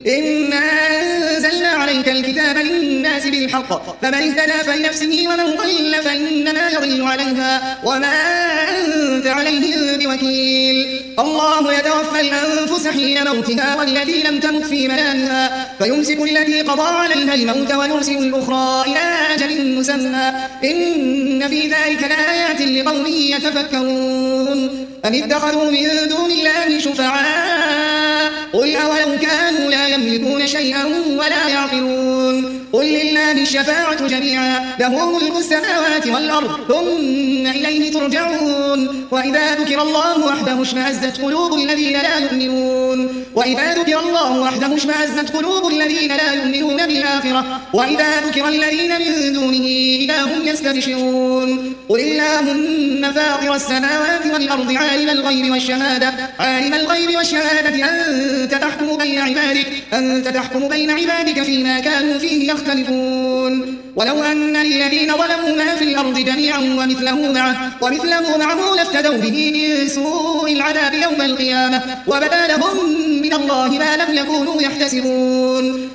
إنا أنزلنا عليك الكتاب للناس بالحق فمن اهتدى فلنفسه ومن ضل فإنما يضل عليها وما أنت عليهم بوكيل. الله يتوفى الأنفس حين موتها والتي لم تمت في منامها فيمسك التي قضى عليها الموت ويرسل الأخرى إلى أجل مسمى إن في ذلك لآيات لقوم يتفكرون. أم اتخذوا من دون الله شفعاء قل أولو كانوا لا يملكون شيئا ولا يعقلون قل لله الشفاعة جميعا له ملك السماوات والأرض ثم إليه ترجعون. وإذا ذكر الله وحده اشمأزت قلوب الذين لا يؤمنون بالآخرة وإذا ذكر الذين من دونه إذا هم يستبشرون. قل اللهم فاطر السماوات والأرض عالم الغيب والشهادة أنت تحكم بين عبادك فيما كانوا فيه يختلفون. ولو أن للذين ظلموا ما في الأرض جميعا ومثله معه لافتدوا به من سوء العذاب يوم القيامة وبدا لهم من الله ما لم يكونوا يحتسبون.